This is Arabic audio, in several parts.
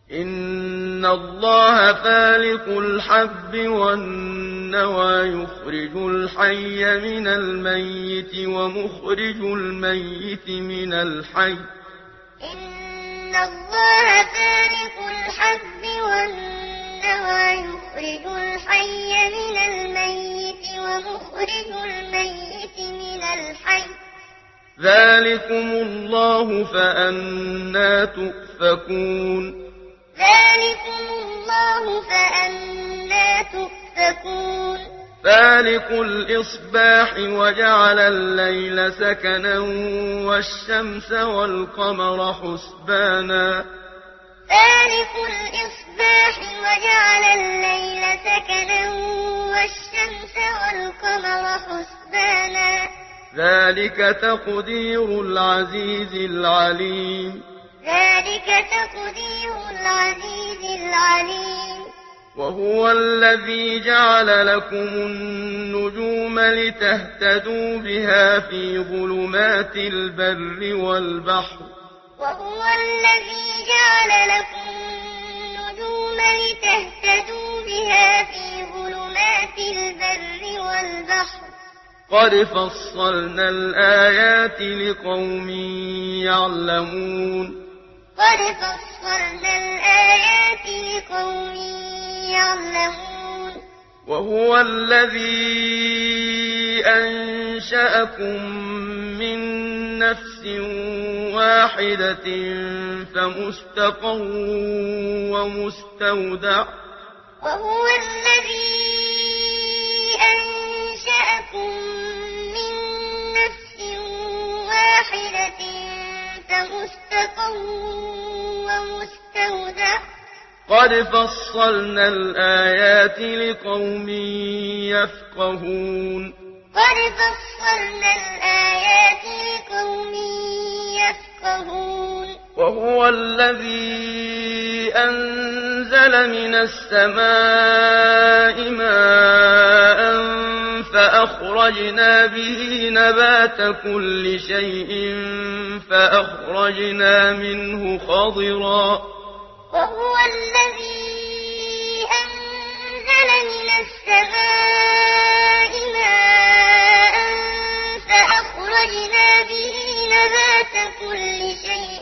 إن الله فالق الحب والنوى يخرج الحي من الميت ومخرج الميت من الحي إن الله فالق الحب والنوى يخرج الحي من الميت ومخرج الميت من الحي ذلكم الله فأنى تؤفكون ذلكم الله فأنى تؤفكون فالق الإصباح وجعل الليل سكنا والشمس والقمر حسبانا فالق الإصباح وجعل الليل سكنا والشمس والقمر حسبانا ذلك تقدير العزيز العليم ذلك تقدير العزيز العليم وهو الذي جعل لكم النجوم لتهتدوا بها في ظلمات البر والبحر وهو الذي جعل لكم النجوم لتهتدوا بها في ظلمات البر والبحر قد فصلنا الآيات لقوم يعلمون قد فصلنا الآيات لقوم يعلمون وهو الذي أنشأكم من نفس واحدة فمستقر ومستودع وهو الذي أنشأكم من نفس واحدة فمستقر ومستودع قد فصلنا الآيات لقوم يفقهون قد فصلنا الآيات لقوم يفقهون وهو الذي أنزل من السماء ماء فأخرجنا به نبات كل شيء فأخرجنا منه خضرا وهو الذي أنزل من السماء ماء فأخرجنا به نبات كل شيء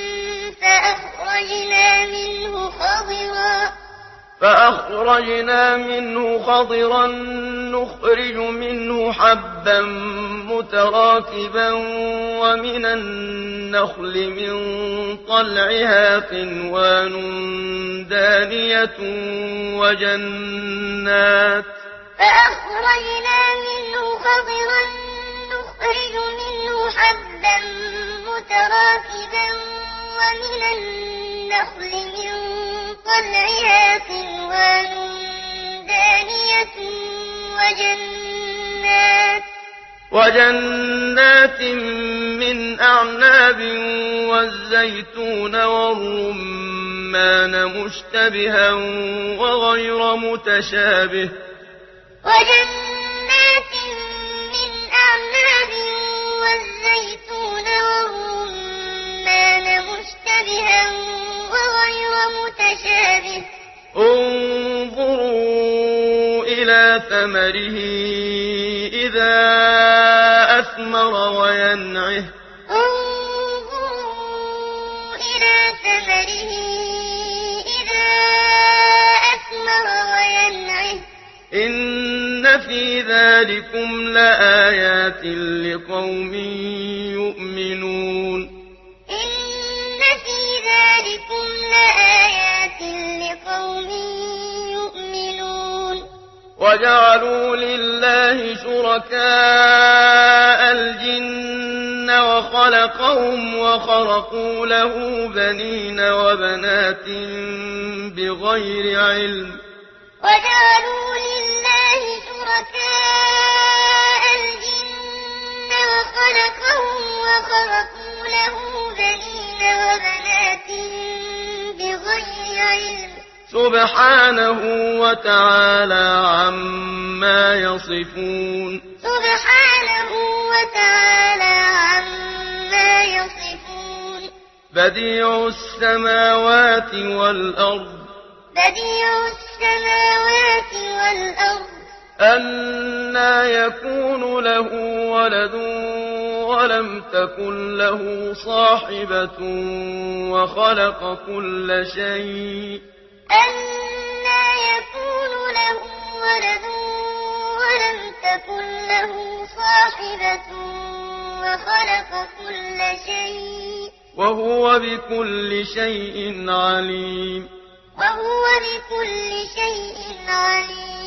فأخرجنا منه خضرا نخرج منه حبا متراكبا ومن النخل من طلعها قنوان دانية وجنات فأخرجنا منه خضرا نخرج منه حبا متراكبا ومن النخل من طلعها قنوان دانية وجنات من أعناب والزيتون والرمان مشتبها وغير متشابه وجنات من أعناب والزيتون والرمان مشتبها وغير متشابه انظروا إلى ثمره إذا أثمر وينعه انظروا إلى ثمره إذا أثمر وينعه إن في ذلكم لآيات لقوم يؤمنون إن في ذلكم لآيات لقوم يؤمنون وجعلوا لله شركاء الجن وخلقهم وخرقوا له بنين وبنات بغير علم وجعلوا لله شركاء الجن وخلقهم وخرقوا له بنين وبنات بغير علم سبحانه وتعالى عما يصفون سبحانه وتعالى عما يصفون بديع السماوات والأرض أنى يكون له ولد ولم تكن له صاحبة وخلق كل شيء أَنَّىٰ يَكُونُ لَهُ وَلَدٌ وَلَمْ تَكُن لَّهُ صَاحِبَةٌ وَخَلَقَ كُلَّ شَيْءٍ وهو بكل شيء عليم.